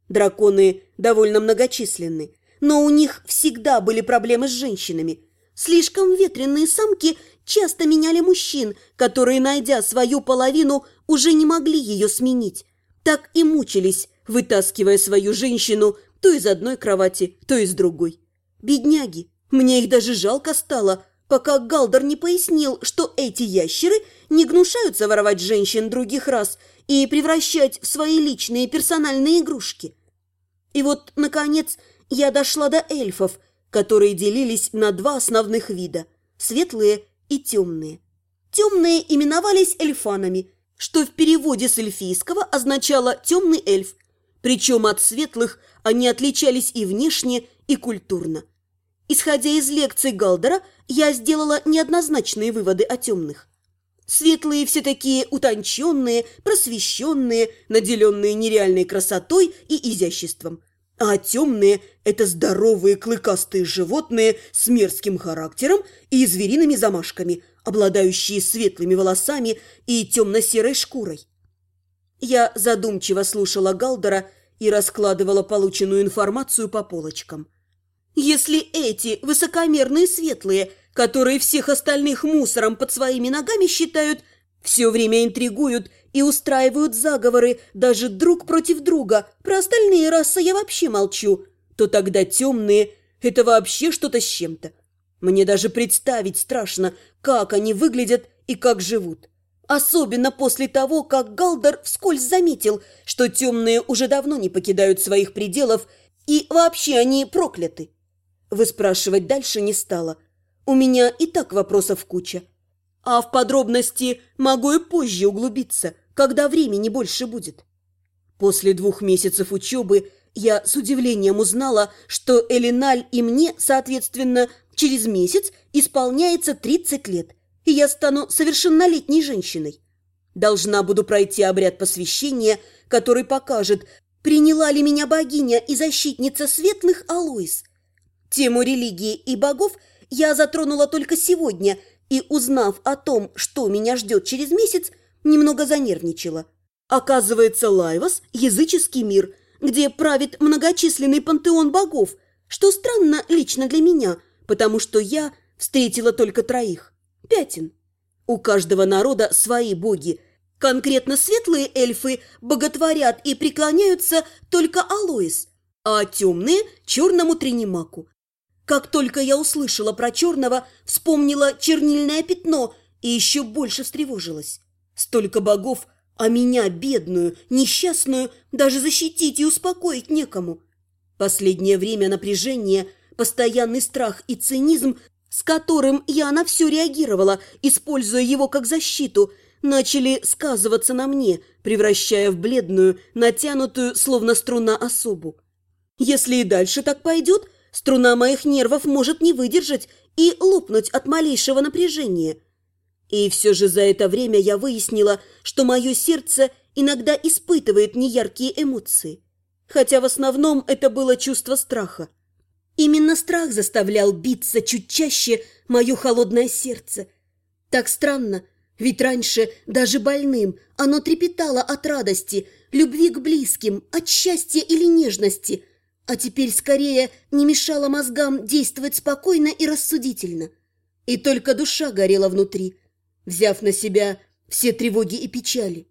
Драконы довольно многочисленны, но у них всегда были проблемы с женщинами. Слишком ветреные самки часто меняли мужчин, которые, найдя свою половину, уже не могли ее сменить. Так и мучились, вытаскивая свою женщину то из одной кровати, то из другой. Бедняги, мне их даже жалко стало, пока Галдор не пояснил, что эти ящеры не гнушаются воровать женщин других рас и превращать в свои личные персональные игрушки. И вот, наконец, я дошла до эльфов, которые делились на два основных вида – светлые и темные. Темные именовались эльфанами, что в переводе с эльфийского означало «темный эльф», причем от светлых они отличались и внешне, и культурно. Исходя из лекций Галдора, я сделала неоднозначные выводы о темных. Светлые все такие утонченные, просвещенные, наделенные нереальной красотой и изяществом. А темные – это здоровые клыкастые животные с мерзким характером и звериными замашками, обладающие светлыми волосами и темно-серой шкурой. Я задумчиво слушала Галдора и раскладывала полученную информацию по полочкам. Если эти высокомерные светлые, которые всех остальных мусором под своими ногами считают, все время интригуют и устраивают заговоры даже друг против друга, про остальные расы я вообще молчу, то тогда темные – это вообще что-то с чем-то. Мне даже представить страшно, как они выглядят и как живут. Особенно после того, как Галдор вскользь заметил, что темные уже давно не покидают своих пределов и вообще они прокляты. Выспрашивать дальше не стала. У меня и так вопросов куча. А в подробности могу и позже углубиться, когда времени больше будет. После 2 месяцев учебы я с удивлением узнала, что Элиналь и мне, соответственно, через месяц исполняется 30 лет, и я стану совершеннолетней женщиной. Должна буду пройти обряд посвящения, который покажет, приняла ли меня богиня и защитница светлых Алоис. Тему религии и богов я затронула только сегодня и, узнав о том, что меня ждет через месяц, немного занервничала. Оказывается, Лайвас – языческий мир, где правит многочисленный пантеон богов, что странно лично для меня, потому что я встретила только 3. 5. У каждого народа свои боги. Конкретно светлые эльфы боготворят и преклоняются только Алоис, а темные – черному Тринимаку. Как только я услышала про черного, вспомнила чернильное пятно и еще больше встревожилась. Столько богов, а меня, бедную, несчастную, даже защитить и успокоить некому. Последнее время напряжение, постоянный страх и цинизм, с которым я на все реагировала, используя его как защиту, начали сказываться на мне, превращая в бледную, натянутую, словно струна, особу. Если и дальше так пойдет, струна моих нервов может не выдержать и лопнуть от малейшего напряжения. И все же за это время я выяснила, что мое сердце иногда испытывает неяркие эмоции. Хотя в основном это было чувство страха. Именно страх заставлял биться чуть чаще мое холодное сердце. Так странно, ведь раньше даже больным оно трепетало от радости, любви к близким, от счастья или нежности, а теперь скорее не мешало мозгам действовать спокойно и рассудительно. И только душа горела внутри, взяв на себя все тревоги и печали.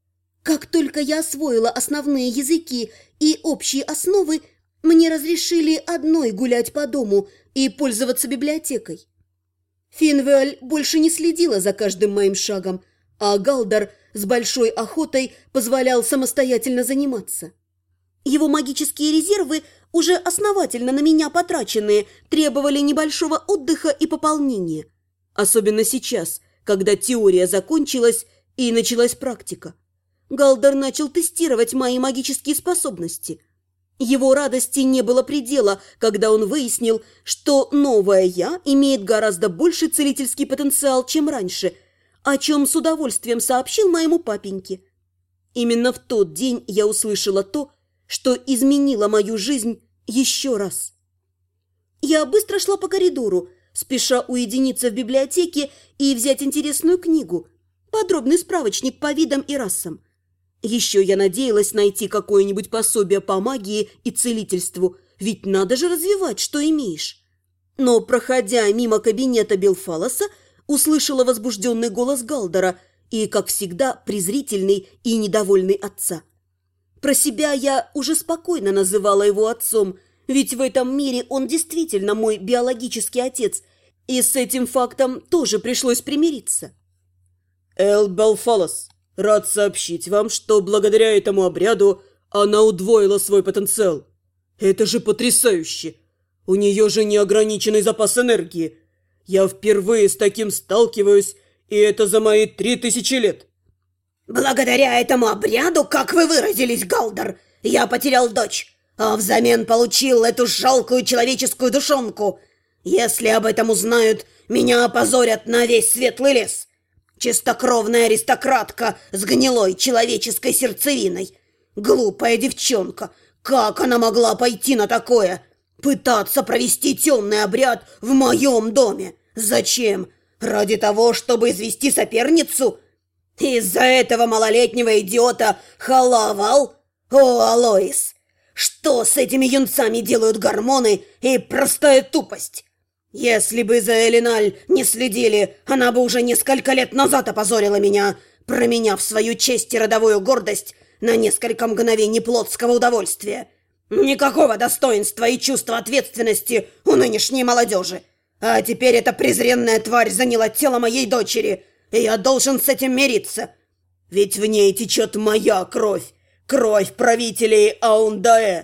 Как только я освоила основные языки и общие основы, мне разрешили одной гулять по дому и пользоваться библиотекой. Финвеаль больше не следила за каждым моим шагом, а Галдор с большой охотой позволял самостоятельно заниматься. Его магические резервы, уже основательно на меня потраченные, требовали небольшого отдыха и пополнения. Особенно сейчас, когда теория закончилась и началась практика. Галдор начал тестировать мои магические способности. Его радости не было предела, когда он выяснил, что новая я имеет гораздо больший целительский потенциал, чем раньше, о чем с удовольствием сообщил моему папеньке. Именно в тот день я услышала то, что изменило мою жизнь еще раз. Я быстро шла по коридору, спеша уединиться в библиотеке и взять интересную книгу, подробный справочник по видам и расам. Еще я надеялась найти какое-нибудь пособие по магии и целительству, ведь надо же развивать, что имеешь. Но, проходя мимо кабинета Белфалоса, услышала возбужденный голос Галдора и, как всегда, презрительный и недовольный отца. Про себя я уже спокойно называла его отцом, ведь в этом мире он действительно мой биологический отец, и с этим фактом тоже пришлось примириться. Эл Белфалос, рад сообщить вам, что благодаря этому обряду она удвоила свой потенциал. Это же потрясающе! У нее же неограниченный запас энергии. Я впервые с таким сталкиваюсь, и это за мои 3000 лет. Благодаря этому обряду, как вы выразились, Галдор, я потерял дочь, а взамен получил эту жалкую человеческую душонку. Если об этом узнают, меня опозорят на весь светлый лес. Чистокровная аристократка с гнилой человеческой сердцевиной. Глупая девчонка, как она могла пойти на такое? Пытаться провести темный обряд в моем доме. Зачем? Ради того, чтобы извести соперницу? Из-за этого малолетнего идиота Халавал? О, Алоис! Что с этими юнцами делают гормоны и простая тупость? Если бы за Элиналь не следили, она бы уже несколько лет назад опозорила меня, променяв свою честь и родовую гордость на несколько мгновений плотского удовольствия. Никакого достоинства и чувства ответственности у нынешней молодежи. А теперь эта презренная тварь заняла тело моей дочери, и я должен с этим мириться. Ведь в ней течет моя кровь, кровь правителей Аундаэ.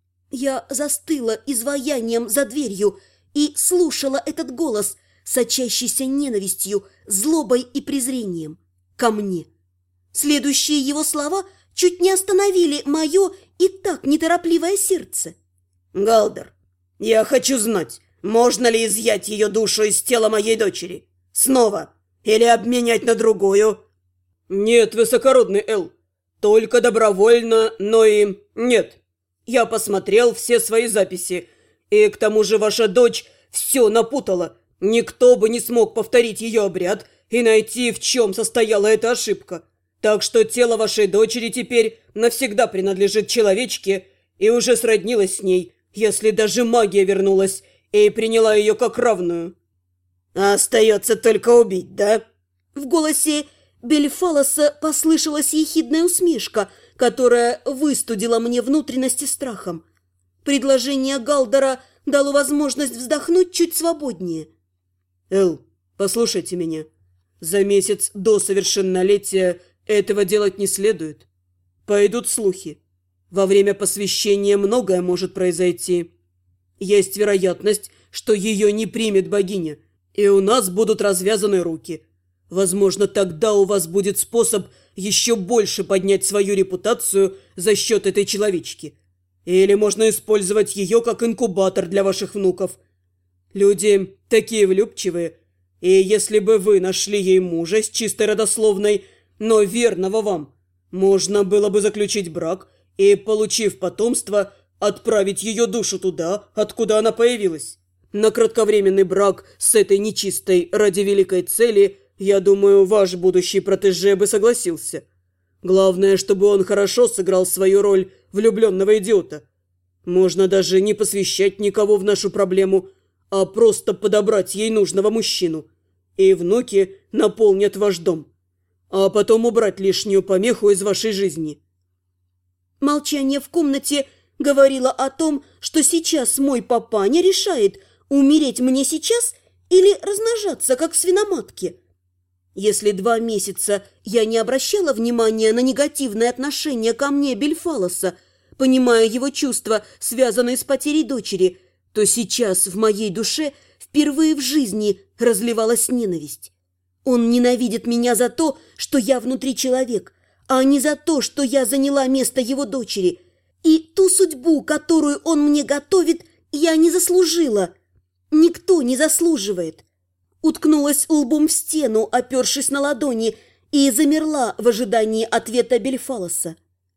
Я застыла изваянием за дверью и слушала этот голос, сочащийся ненавистью, злобой и презрением ко мне. Следующие его слова чуть не остановили мое и так неторопливое сердце. Галдор, я хочу знать, можно ли изъять ее душу из тела моей дочери? Снова? Или обменять на другую? Нет, высокородный Эл, только добровольно, но и нет. Я посмотрел все свои записи, и к тому же ваша дочь все напутала. Никто бы не смог повторить ее обряд и найти, в чем состояла эта ошибка. Так что тело вашей дочери теперь навсегда принадлежит человечке и уже сроднилось с ней, если даже магия вернулась и приняла ее как равную. Остается только убить, да? В голосе Белфалоса послышалась ехидная усмешка, которая выстудила мне внутренности страхом. Предложение Галдора дало возможность вздохнуть чуть свободнее. Эл, послушайте меня. За месяц до совершеннолетия этого делать не следует. Пойдут слухи. Во время посвящения многое может произойти. Есть вероятность, что ее не примет богиня, и у нас будут развязаны руки. Возможно, тогда у вас будет способ еще больше поднять свою репутацию за счет этой человечки. Или можно использовать ее как инкубатор для ваших внуков. Люди такие влюбчивые, и если бы вы нашли ей мужа с чистой родословной, но верного вам, можно было бы заключить брак и, получив потомство, отправить ее душу туда, откуда она появилась. На кратковременный брак с этой нечистой ради великой цели, я думаю, ваш будущий протеже бы согласился. Главное, чтобы он хорошо сыграл свою роль влюбленного идиота. Можно даже не посвящать никого в нашу проблему, а просто подобрать ей нужного мужчину. И внуки наполнят ваш дом. А потом убрать лишнюю помеху из вашей жизни. Молчание в комнате говорило о том, что сейчас мой папаня решает, умереть мне сейчас или размножаться, как свиноматки. Если 2 месяца я не обращала внимания на негативное отношение ко мне Белфалоса, понимая его чувства, связанные с потерей дочери, то сейчас в моей душе впервые в жизни разливалась ненависть. Он ненавидит меня за то, что я внутри человек, а не за то, что я заняла место его дочери. И ту судьбу, которую он мне готовит, я не заслужила. Никто не заслуживает. Уткнулась лбом в стену, опершись на ладони, и замерла в ожидании ответа Белфалоса.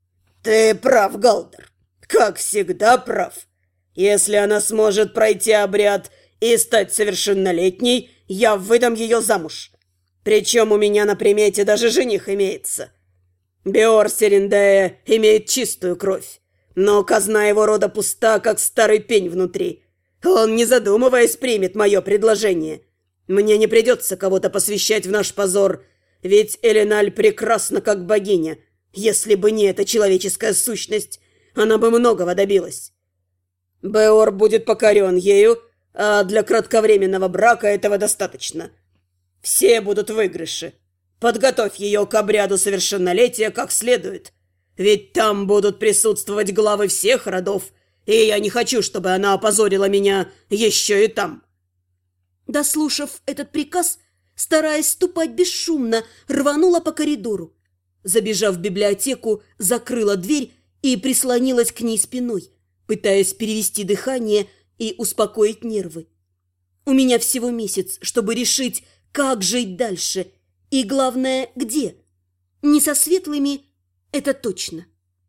Ты прав, Галдор. Как всегда прав. Если она сможет пройти обряд и стать совершеннолетней, я выдам ее замуж. Причем у меня на примете даже жених имеется. Беор Серендея имеет чистую кровь, но казна его рода пуста, как старый пень внутри. Он, не задумываясь, примет мое предложение. Мне не придется кого-то посвящать в наш позор, ведь Элиналь прекрасна, как богиня. Если бы не эта человеческая сущность, она бы многого добилась. Беор будет покорен ею, а для кратковременного брака этого достаточно. Все будут в выигрыше. Подготовь ее к обряду совершеннолетия как следует. Ведь там будут присутствовать главы всех родов, и я не хочу, чтобы она опозорила меня еще и там». Дослушав этот приказ, стараясь ступать бесшумно, рванула по коридору. Забежав в библиотеку, закрыла дверь и прислонилась к ней спиной, пытаясь перевести дыхание и успокоить нервы. У меня всего месяц, чтобы решить, как жить дальше, и, главное, где. Не со светлыми, это точно.